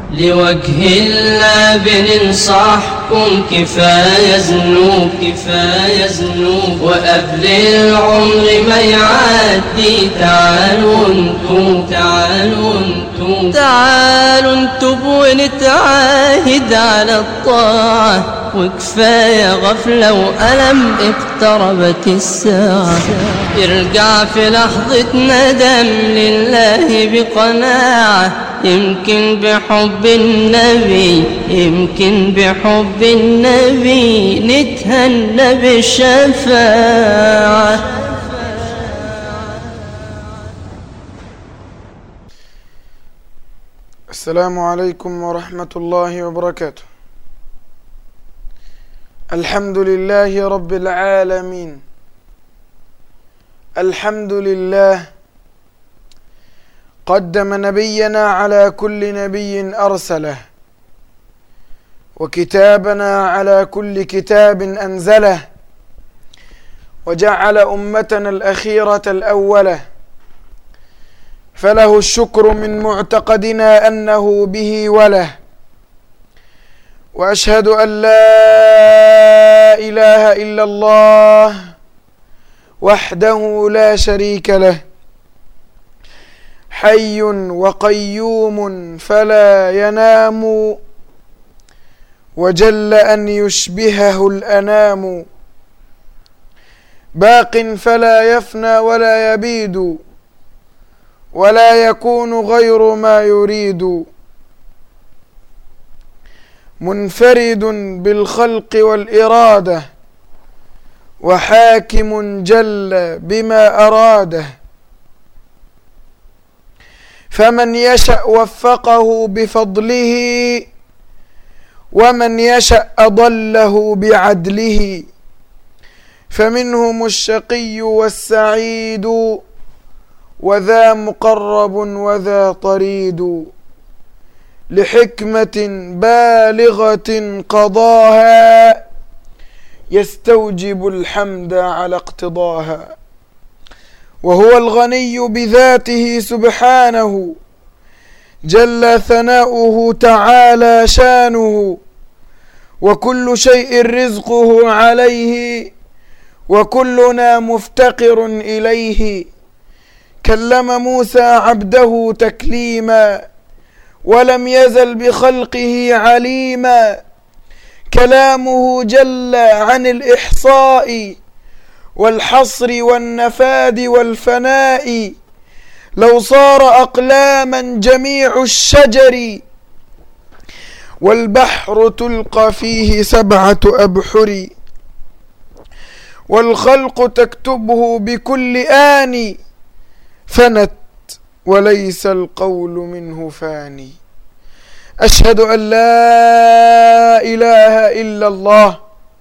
لوجه الله بننصحكم كفاية ذنوب وقبل العمر ما يعدي تعالوا نتوب ونتعاهد على الطاعة، وكفاية غفلة وألم اقتربت الساعة. ارجع في لحظة ندم لله بقناعة، يمكن بحب النبي نتهنى بالشفاعة. السلام عليكم ورحمة الله وبركاته. الحمد لله رب العالمين، الحمد لله قدم نبينا على كل نبي أرسله، وكتابنا على كل كتاب أنزله، وجعل أمتنا الأخيرة الأولة، فله الشكر من معتقدنا أنه به وله. وأشهد أن لا إله إلا الله وحده لا شريك له، حي وقيوم فلا ينام، وجل أن يشبهه الأنام، باق فلا يفنى ولا يبيد، ولا يكون غير ما يريد، منفرد بالخلق والإرادة، وحاكم جل بما أراده، فمن يشأ وفقه بفضله، ومن يشأ أضله بعدله، فمنهم الشقي والسعيد، وذا مقرب وذا طريد، لحكمة بالغة قضاها، يستوجب الحمد على اقتضاها. وهو الغني بذاته سبحانه، جل ثناؤه تعالى شانه، وكل شيء رزقه عليه، وكلنا مفتقر إليه. كلم موسى عبده تكليما، ولم يزل بخلقه عليما، كلامه جل عن الإحصاء والحصر والنفاد والفناء. لو صار أقلاما جميع الشجر، والبحر تلقى فيه 7 أبحر، والخلق تكتبه بكل آن، فنت وليس القول منه فاني. أشهد أن لا إله إلا الله،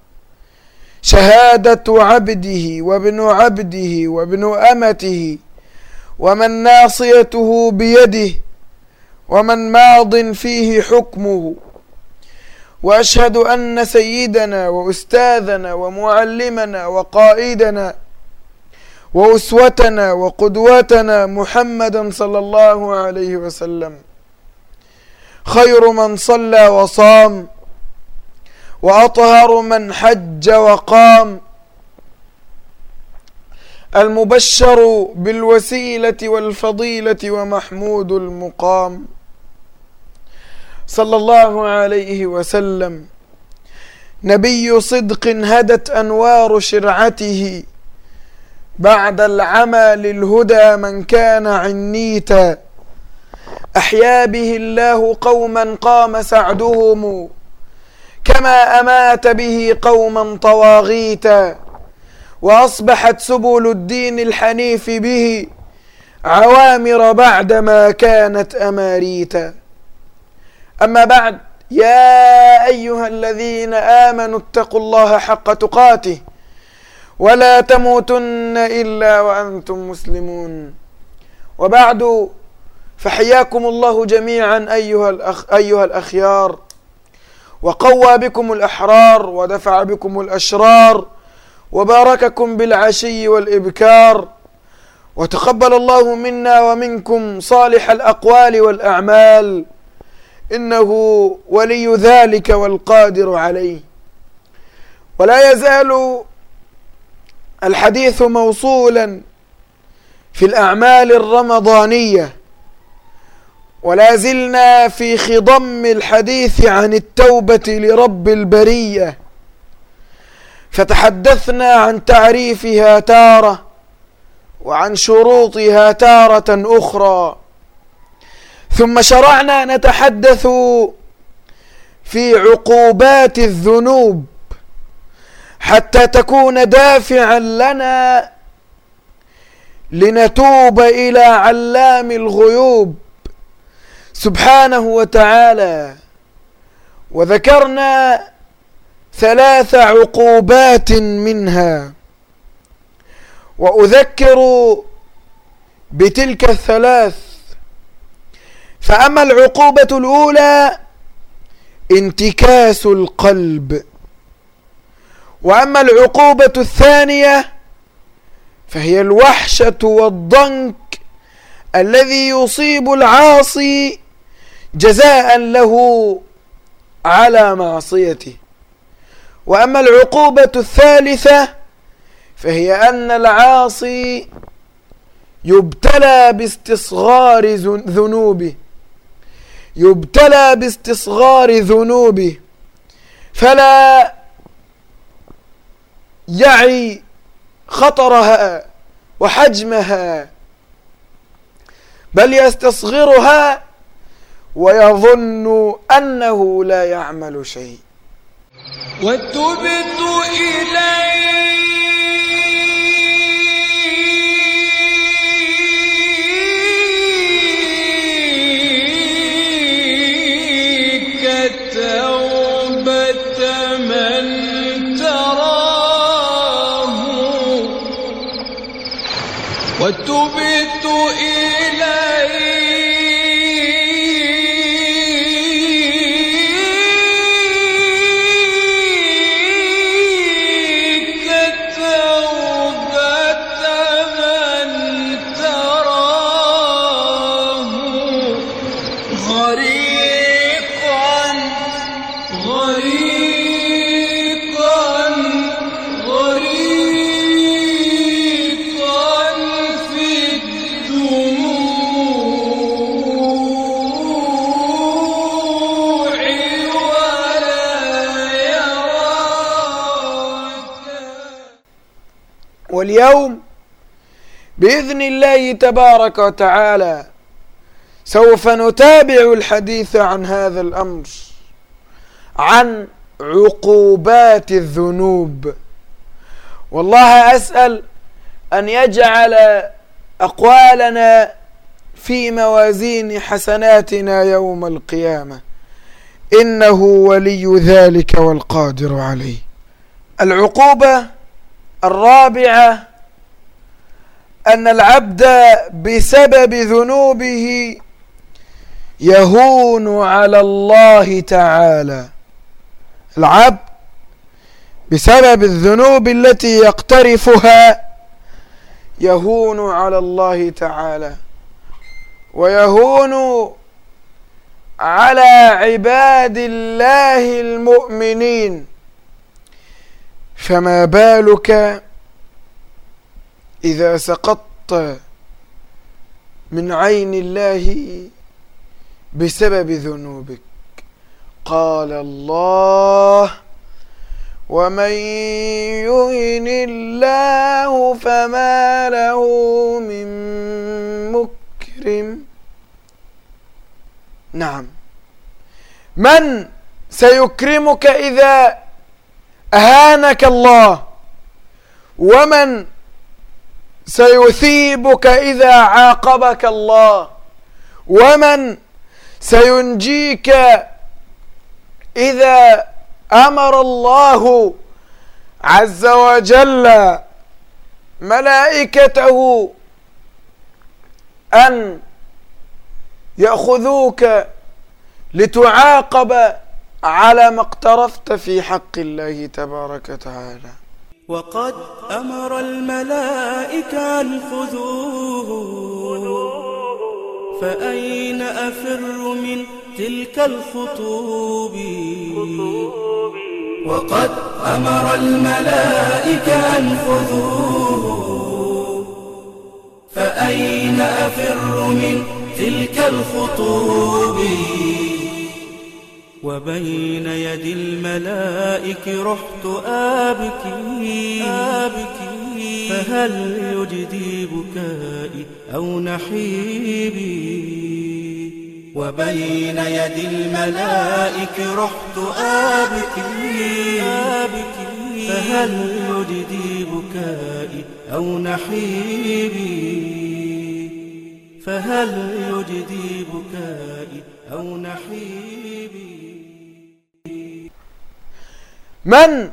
شهادة عبده وابن عبده وابن أمته، ومن ناصيته بيده، ومن ماض فيه حكمه. وأشهد أن سيدنا وأستاذنا ومعلمنا وقائدنا وأسوتنا وقدوتنا محمدا صلى الله عليه وسلم خير من صلى وصام، وأطهر من حج وقام، المبشر بالوسيلة والفضيلة ومحمود المقام، صلى الله عليه وسلم، نبي صدق هدت أنوار شرعته، بعد العمى للهدى من كان عنيتا. أحيا به الله قوما قام سعدهم، كما أمات به قوما طواغيتا، وأصبحت سبل الدين الحنيف به عوامر بعدما كانت أماريتا. أما بعد، يا أيها الذين آمنوا اتقوا الله حق تقاته، ولا تموتن إلا وأنتم مسلمون. وبعد، فحياكم الله جميعا أيها الأخيار، وقوى بكم الأحرار، ودفع بكم الأشرار، وبارككم بالعشي والإبكار، وتقبل الله منا ومنكم صالح الأقوال والأعمال، إنه ولي ذلك والقادر عليه. ولا يزال الحديث موصولا في الأعمال الرمضانية، ولا زلنا في خضم الحديث عن التوبة لرب البرية، فتحدثنا عن تعريفها تارة وعن شروطها تارة أخرى، ثم شرعنا نتحدث في عقوبات الذنوب حتى تكون دافعا لنا لنتوب إلى علام الغيوب سبحانه وتعالى. وذكرنا 3 عقوبات منها، وأذكر بتلك ال3. فأما العقوبة الأولى انتكاس القلب، وأما العقوبة الثانية فهي الوحشة والضنك الذي يصيب العاصي جزاء له على معصيته، وأما العقوبة الثالثة فهي أن العاصي يبتلى باستصغار ذنوبه فلا يعي خطرها وحجمها، بل يستصغرها ويظن أنه لا يعمل شيء. وتبت إليك توبة من تراه، وتبت واليوم بإذن الله تبارك وتعالى سوف نتابع الحديث عن هذا الأمر، عن عقوبات الذنوب. والله أسأل أن يجعل أقوالنا في موازين حسناتنا يوم القيامة، إنه ولي ذلك والقادر عليه. العقوبة الرابعة أن العبد بسبب ذنوبه يهون على الله تعالى. العبد بسبب الذنوب التي يقترفها يهون على الله تعالى، ويهون على عباد الله المؤمنين، فما بالك إذا سقطت من عين الله بسبب ذنوبك. قال الله: ومن يهن الله فما له من مكرم. نعم، من سيكرمك إذا أهانك الله؟ ومن سيثيبك إذا عاقبك الله؟ ومن سينجيك إذا أمر الله عز وجل ملائكته أن يأخذوك لتعاقب على ما اقترفت في حق الله تبارك وتعالى؟ وقد أمر الملائكة أن خذوه فأين أفر من تلك الخطوب وقد أمر الملائكة أن خذوه فأين أفر من تلك الخطوب وبين يدي الملائك رحت آبكي فهل يجدي بكائي أو نحيبي وبين يدي الملائك رحت آبكي فهل يجدي بكائي أو نحيبي فهل يجدي بكائي أو نحيبي. من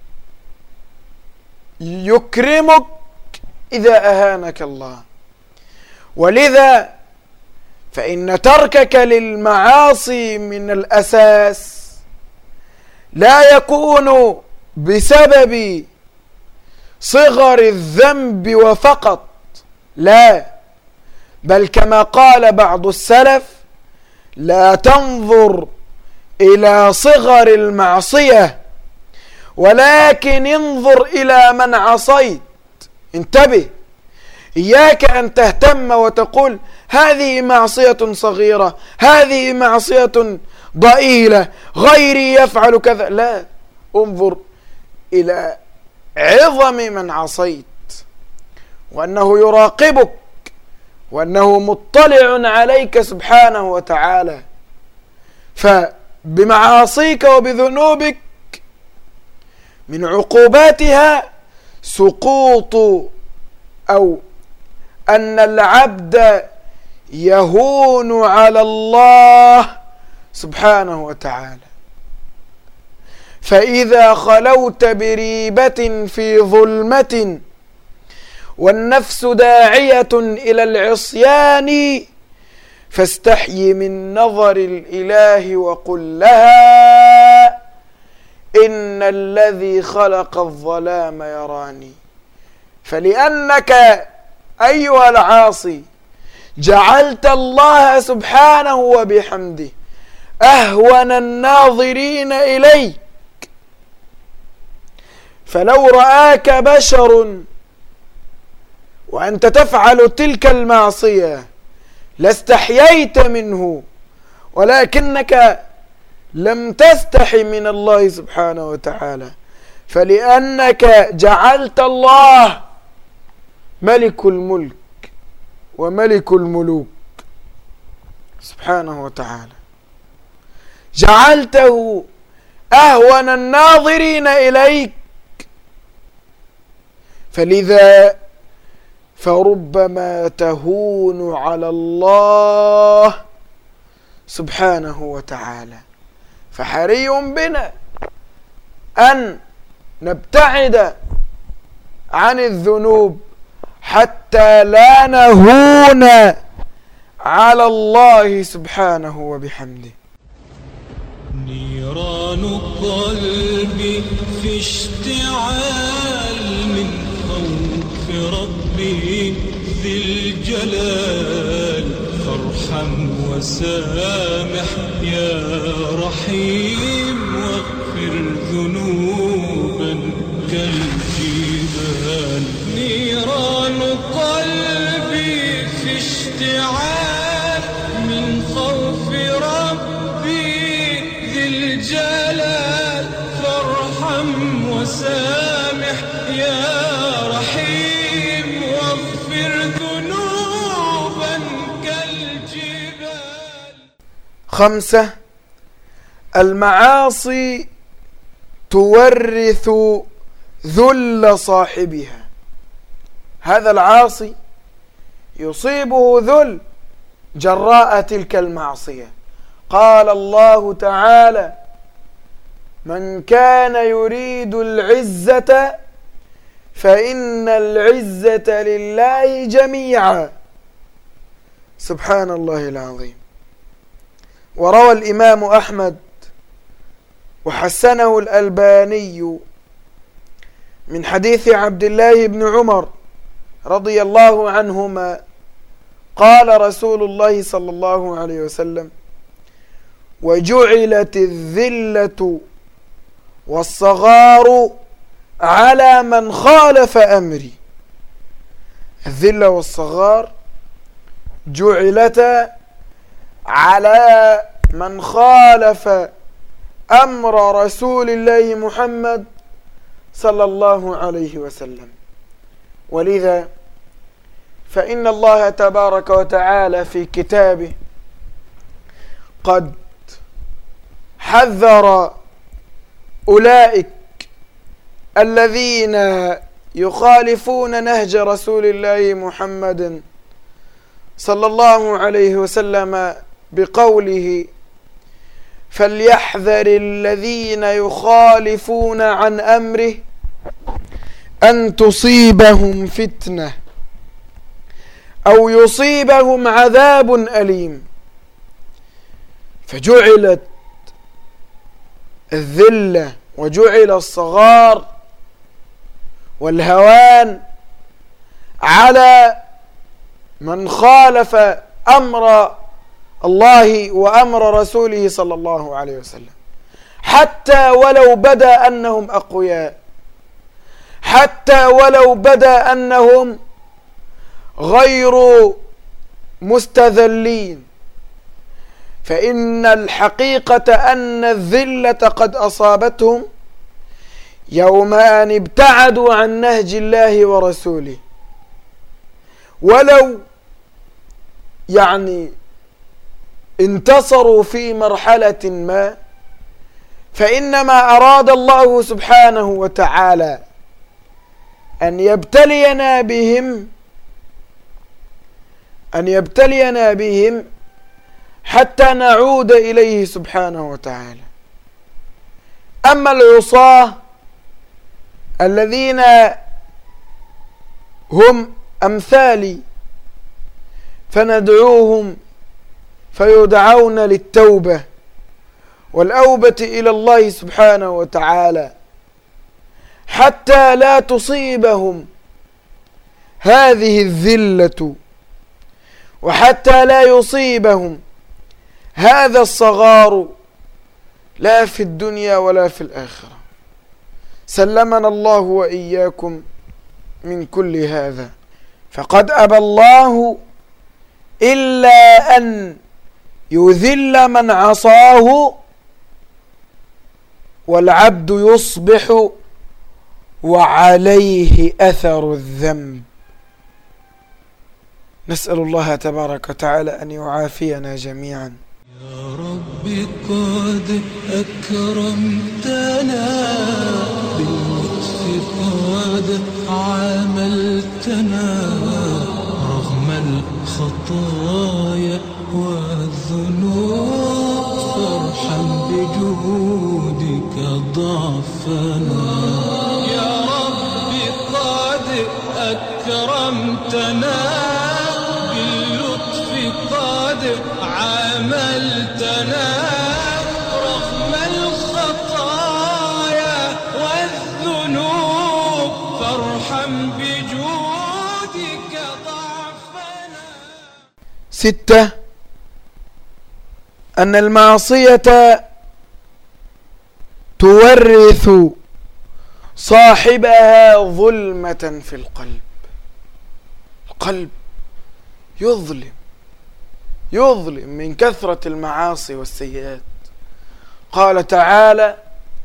يكرمك إذا أهانك الله، ولذا فإن تركك للمعاصي من الأساس لا يكون بسبب صغر الذنب وفقط، لا، بل كما قال بعض السلف: لا تنظر إلى صغر المعصية ولكن انظر إلى من عصيت. انتبه، إياك أن تهتم وتقول هذه معصية صغيرة، هذه معصية ضئيلة، غيري يفعل كذا، لا، انظر إلى عظم من عصيت، وأنه يراقبك، وأنه مطلع عليك سبحانه وتعالى. فبمعاصيك وبذنوبك من عقوباتها سقوط أو أن العبد يهون على الله سبحانه وتعالى. فإذا خلوت بريبة في ظلمة والنفس داعية إلى العصيان فاستحي من نظر الإله وقل لها إن الذي خلق الظلام يراني. فلأنك أيها العاصي جعلت الله سبحانه وبحمده أهون الناظرين إليك، فلو رآك بشر وأنت تفعل تلك المعصية لاستحييت منه، ولكنك لم تستحي من الله سبحانه وتعالى، فلأنك جعلت الله ملك الملك وملك الملوك سبحانه وتعالى، جعلته أهون الناظرين إليك، فلذا فربما تهون على الله سبحانه وتعالى. فحري بنا أن نبتعد عن الذنوب حتى لا نهون على الله سبحانه وبحمده. نيران قلبي في اشتعال من خوف ربي ذي الجلال، فارحم وسامح يا رحيم واغفر ذنوبا كالجبال. نيران قلبي في اشتعال من خوف ربي ذي الجلال، فارحم وسامح يا رحيم واغفر ذنوبا كالجبال. 5. المعاصي تورث ذل صاحبها. هذا العاصي يصيبه ذل جراء تلك المعصية. قال الله تعالى: من كان يريد العزة فإن العزة لله جميعا. سبحان الله العظيم. وروى الإمام أحمد وحسنه الألباني من حديث عبد الله بن عمر رضي الله عنهما قال رسول الله صلى الله عليه وسلم: وجعلت الذلة والصغار على من خالف أمري. الذلة والصغار جعلتا على من خالف أمر رسول الله محمد صلى الله عليه وسلم. ولذا فإن الله تبارك وتعالى في كتابه قد حذر أولئك الذين يخالفون نهج رسول الله محمد صلى الله عليه وسلم بقوله: فليحذر الذين يخالفون عن أمره أن تصيبهم فتنة أو يصيبهم عذاب أليم. فجعلت الذلة وجعل الصغار والهوان على من خالف أمر الله وأمر رسوله صلى الله عليه وسلم، حتى ولو بدا أنهم أقوياء، حتى ولو بدا أنهم غير مستذلين، فإن الحقيقة أن الذلة قد أصابتهم يوم أن ابتعدوا عن نهج الله ورسوله. ولو انتصروا في مرحلة ما، فإنما أراد الله سبحانه وتعالى أن يبتلينا بهم حتى نعود إليه سبحانه وتعالى. أما العصاة الذين هم أمثالي فندعوهم فيدعون للتوبة والأوبة إلى الله سبحانه وتعالى حتى لا تصيبهم هذه الذلة، وحتى لا يصيبهم هذا الصغار لا في الدنيا ولا في الآخرة. سلمنا الله وإياكم من كل هذا. فقد أبى الله إلا أن يذل من عصاه، والعبد يصبح وعليه أثر الذنب. نسأل الله تبارك وتعالى أن يعافينا جميعا. يا رب قد أكرمتنا باللطف، قد عاملتنا رغم الخطايا والذنوب، فارحم بجودك ضعفنا. يا رب قد أكرمتنا باللطف، قد عاملتنا رغم الخطايا والذنوب، فارحم بجودك ضعفنا. 6. أن المعصية تورث صاحبها ظلمة في القلب. القلب يظلم من كثرة المعاصي والسيئات. قال تعالى: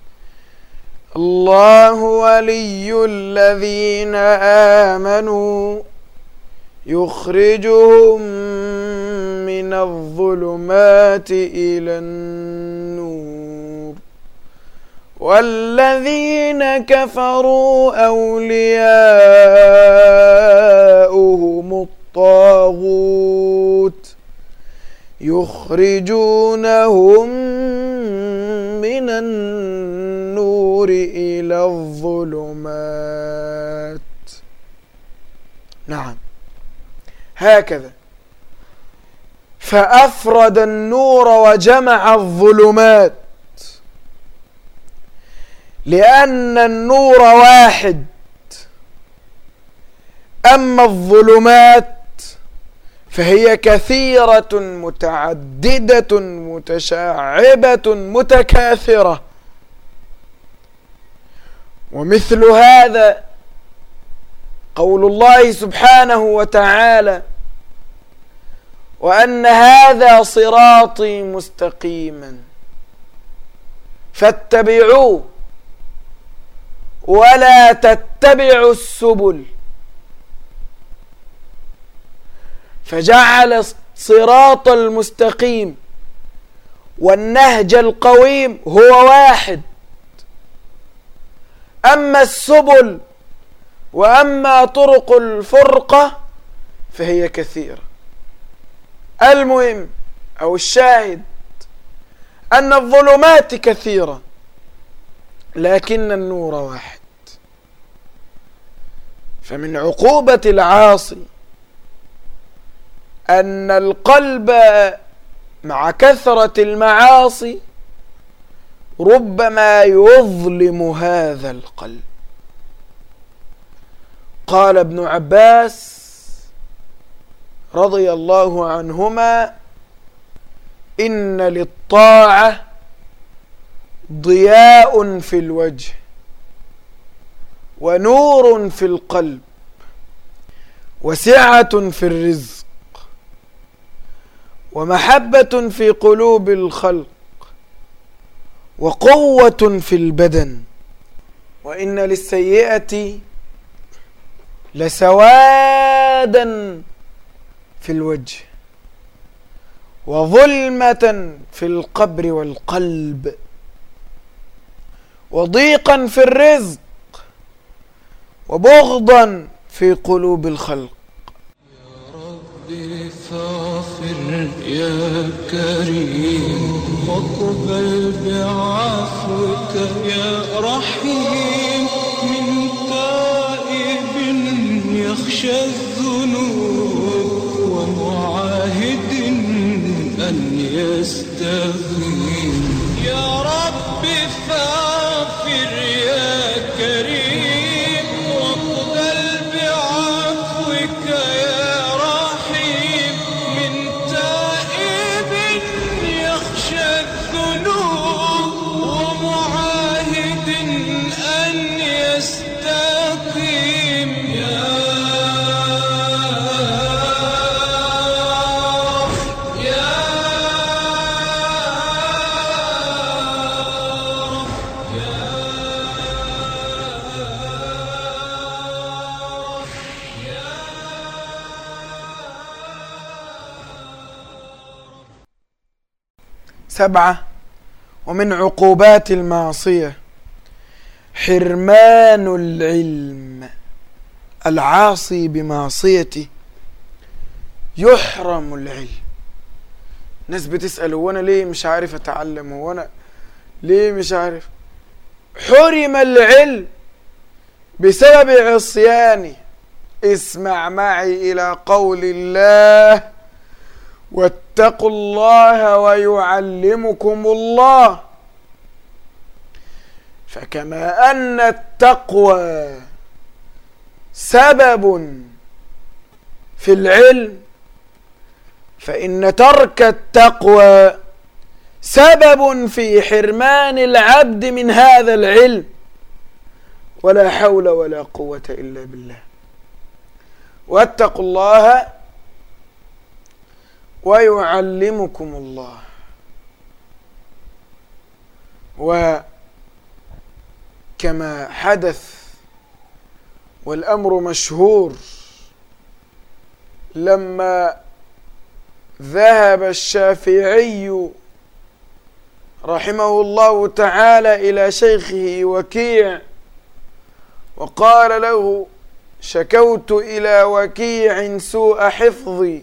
الله ولي الذين آمنوا يخرجهم من الظلمات إلى النور، والذين كفروا أولياؤهم الطاغوت يخرجونهم من النور إلى الظلمات. نعم، هكذا. فأفرد النور وجمع الظلمات، لأن النور واحد، أما الظلمات فهي كثيرة متعددة متشعبة متكاثرة. ومثل هذا قول الله سبحانه وتعالى: وأن هذا صراطي مستقيما فاتبعوه ولا تتبعوا السبل. فجعل الصراط المستقيم والنهج القويم هو واحد، أما السبل وأما طرق الفرقة فهي كثيرة. المهم أو الشاهد أن الظلمات كثيرة لكن النور واحد. فمن عقوبة العاصي أن القلب مع كثرة المعاصي ربما يظلم هذا القلب. قال ابن عباس رضي الله عنهما: إن للطاعة ضياء في الوجه ونور في القلب وسعة في الرزق ومحبة في قلوب الخلق وقوة في البدن، وإن للسيئة لسوادا في الوجه وظلمة في القبر والقلب وضيقا في الرزق وبغضا في قلوب الخلق. يا ربي فاغفر يا كريم واقبل بعفوك يا رحيم من تائب يخشى الذنوب ومعاهد أن يستغيث. يا ربي فاغفر يا كريم واقبل بعفوك يا رحيم من تائب يخشى الذنوب ومعاهد أن يستقيم. سبعة: ومن عقوبات المعصية حرمان العلم. العاصي بمعصيته يحرم العلم. ناس بتسأل: هو أنا ليه مش عارف أتعلم؟ هو أنا ليه مش عارف؟ حرم العلم بسبب عصيانه. اسمع معي إلى قول الله: واتقوا الله ويعلمكم الله. فكما أن التقوى سبب في العلم فإن ترك التقوى سبب في حرمان العبد من هذا العلم، ولا حول ولا قوة إلا بالله. واتقوا الله ويعلمكم الله. وكما حدث والأمر مشهور لما ذهب الشافعي رحمه الله تعالى إلى شيخه وكيع وقال له: شكوت إلى وكيع سوء حفظي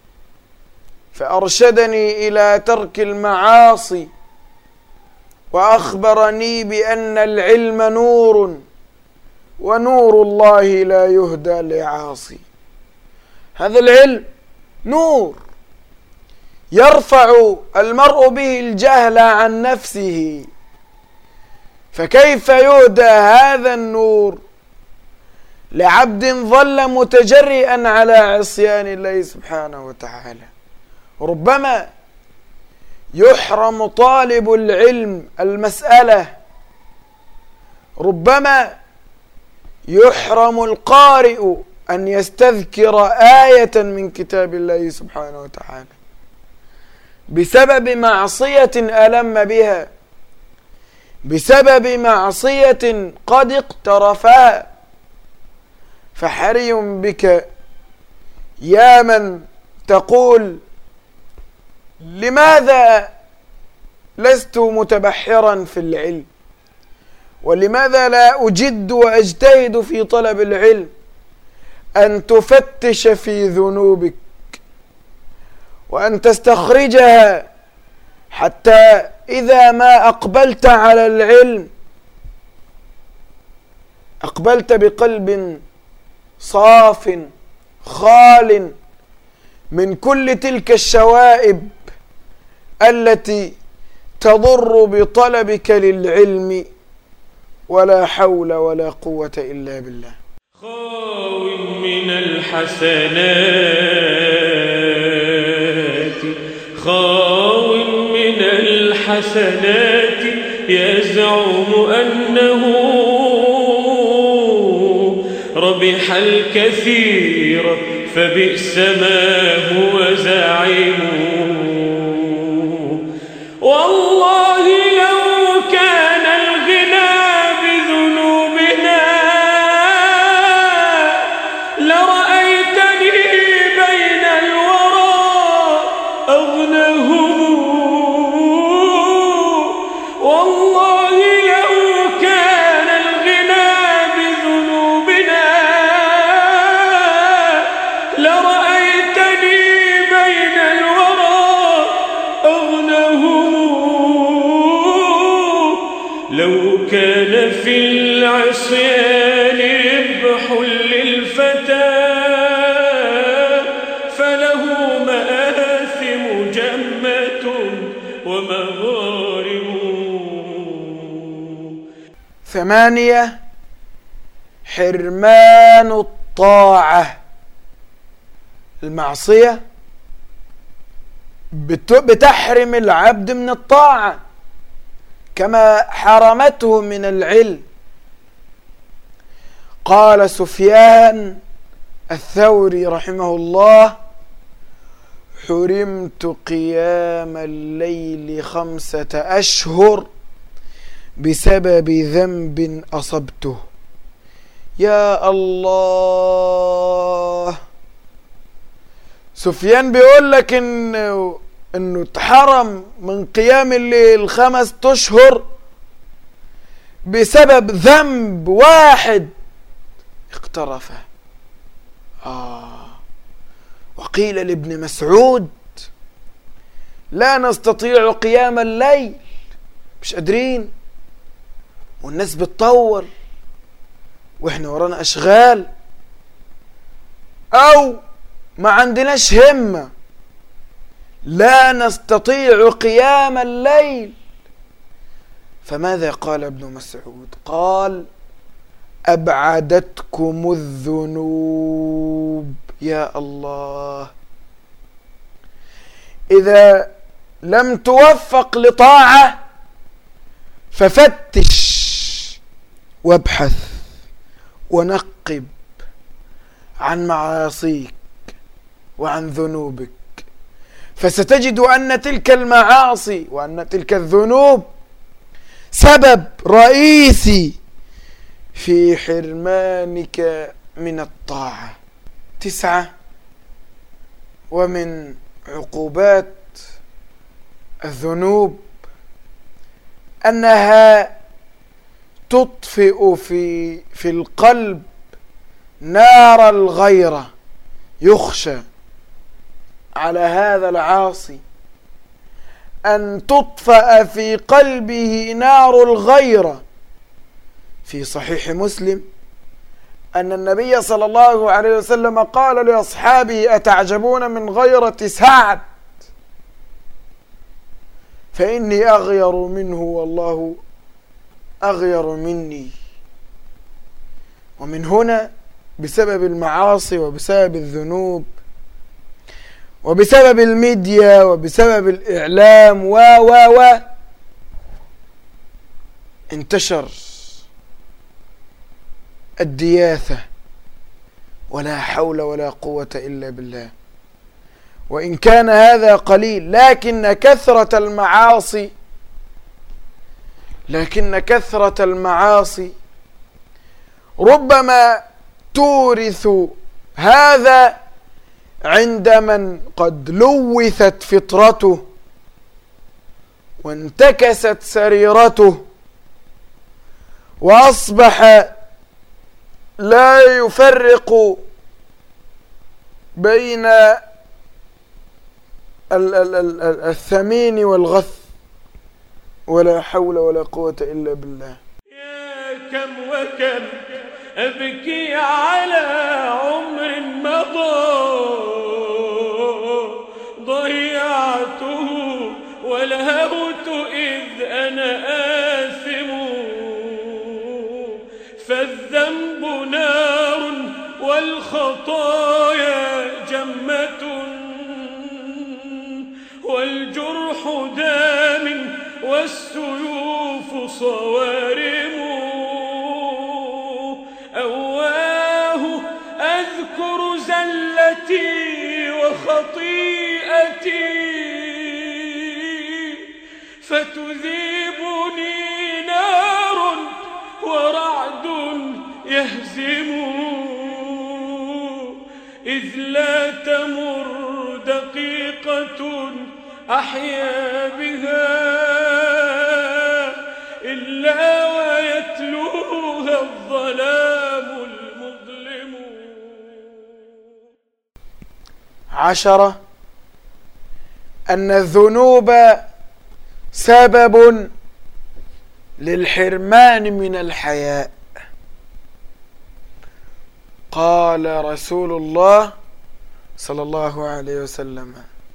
فأرشدني إلى ترك المعاصي وأخبرني بأن العلم نور ونور الله لا يهدى لعاصي. هذا العلم نور يرفع المرء به الجهل عن نفسه، فكيف يهدى هذا النور لعبد ظل متجرئا على عصيان الله سبحانه وتعالى. ربما يحرم طالب العلم المسألة، ربما يحرم القارئ أن يستذكر آية من كتاب الله سبحانه وتعالى بسبب معصية ألم بها، بسبب معصية قد اقترفها. فحري بك يا من تقول لماذا لست متبحرا في العلم، ولماذا لا أجد وأجتهد في طلب العلم، أن تفتش في ذنوبك وأن تستخرجها، حتى إذا ما أقبلت على العلم أقبلت بقلب صاف خال من كل تلك الشوائب التي تضر بطلبك للعلم. ولا حول ولا قوة إلا بالله. خاو من الحسنات، خاو من الحسنات، يزعم أنه ربح الكثير فبئس ما هو زعيم. والله لو كان الغنى بذنوبنا لرأيتني بين الورى أغنهم. والله لو كان الغنى بذنوبنا لرأيتني بين الورى أغنهم. لو كان في العصيان ربح للفتى فله مآثم جمة ومغارم. 8. حرمان الطاعة. المعصية بتحرم العبد من الطاعة كما حرمته من العلم. قال سفيان الثوري رحمه الله: حرمت قيام الليل 5 أشهر بسبب ذنب أصبته. يا الله، سفيان بيقول لك انه اتحرم من قيام الليل 5 أشهر بسبب ذنب واحد اقترفه. وقيل لابن مسعود: لا نستطيع قيام الليل، مش قادرين، والناس بتطول واحنا ورانا اشغال، او ما عندناش همة، لا نستطيع قيام الليل. فماذا قال ابن مسعود؟ قال: أبعدتكم الذنوب. يا الله، إذا لم توفق لطاعة ففتش وابحث ونقب عن معاصيك وعن ذنوبك، فستجد أن تلك المعاصي وأن تلك الذنوب سبب رئيسي في حرمانك من الطاعة. 9. ومن عقوبات الذنوب أنها تطفئ في القلب نار الغيرة. يخشى على هذا العاصي أن تطفأ في قلبه نار الغيرة. في صحيح مسلم أن النبي صلى الله عليه وسلم قال لأصحابه: أتعجبون من غيرة سعد فإني أغير منه والله أغير مني. ومن هنا بسبب المعاصي وبسبب الذنوب وبسبب الميديا وبسبب الإعلام و انتشر الدياثة، ولا حول ولا قوة إلا بالله. وإن كان هذا قليل، لكن كثرة المعاصي ربما تورث هذا عند من قد لوثت فطرته وانتكست سريرته وأصبح لا يفرق بين الثمين والغث، ولا حول ولا قوة إلا بالله. يا كم وكم أبكي على عمر مضى ضيعته ولهوت إذ أنا آثم، فالذنب نار والخطايا جمة والجرح دام والسيوف صوارم. أواه أذكر زلتي وخطيئتي فتذيبني نار ورعد يهزم، إذ لا تمر دقيقة أحيا بها إلا ويتلوها الظلام المظلم. 10 أن الذنوب سبب للحرمان من الحياء. قال رسول الله صلى الله عليه وسلم: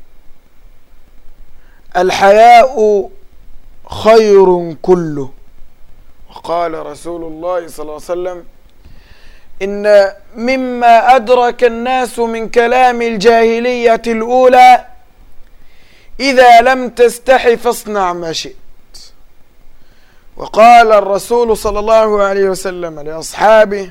الحياء خير كله. وقال رسول الله صلى الله عليه وسلم: إن مما أدرك الناس من كلام الجاهلية الأولى إذا لم تستحي فاصنع ما شئت. وقال الرسول صلى الله عليه وسلم لأصحابه: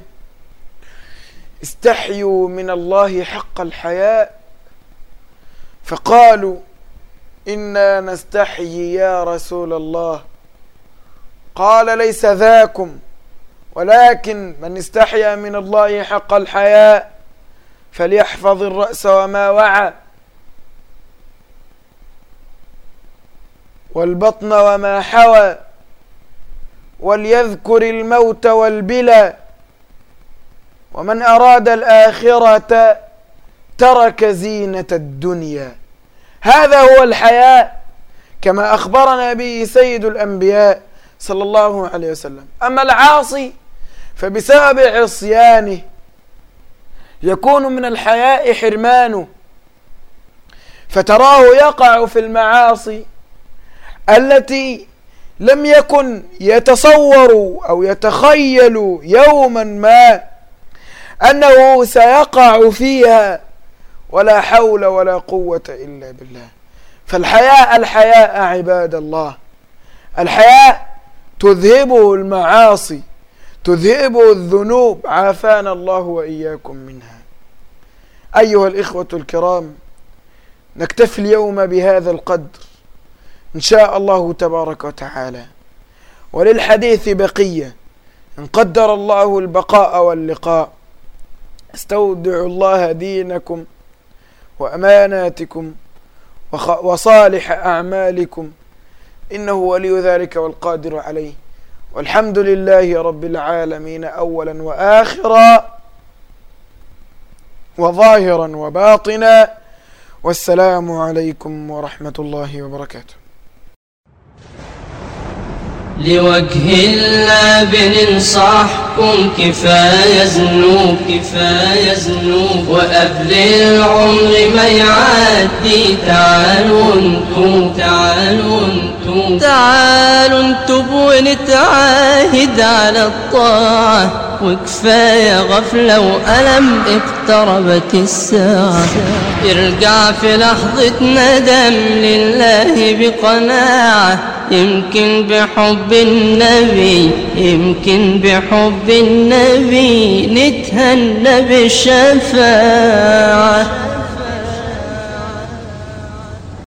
استحيوا من الله حق الحياء، فقالوا: إنا نستحيي يا رسول الله. قال: ليس ذاكم، ولكن من استحيا من الله حق الحياء فليحفظ الرأس وما وعى، والبطن وما حوى، وليذكر الموت والبلى، ومن أراد الآخرة ترك زينة الدنيا. هذا هو الحياء كما أخبرنا به سيد الأنبياء صلى الله عليه وسلم. أما العاصي فبسبب عصيانه يكون من الحياء حرمانه، فتراه يقع في المعاصي التي لم يكن يتصور أو يتخيل يوما ما أنه سيقع فيها، ولا حول ولا قوة إلا بالله. الحياء عباد الله، الحياء تذهبه المعاصي، تذهبه الذنوب، عافانا الله وإياكم منها. أيها الإخوة الكرام، نكتفي اليوم بهذا القدر إن شاء الله تبارك وتعالى، وللحديث بقية إن قدر الله البقاء واللقاء. استودع الله دينكم وأماناتكم وصالح أعمالكم، إنه ولي ذلك والقادر عليه، والحمد لله رب العالمين أولا وآخرا وظاهرا وباطنا، والسلام عليكم ورحمة الله وبركاته. لوجه الله بننصحكم كفاية ذنوب وقبل العمر ما يعدي تعالوا انتم ونتعاهد على الطاعة وكفاية غفلة وألم اقتربت الساعة. يرجع في لحظة ندم لله بقناعة، يمكن بحب النبي، يمكن بحب النبي نتهنى بالشفاعة.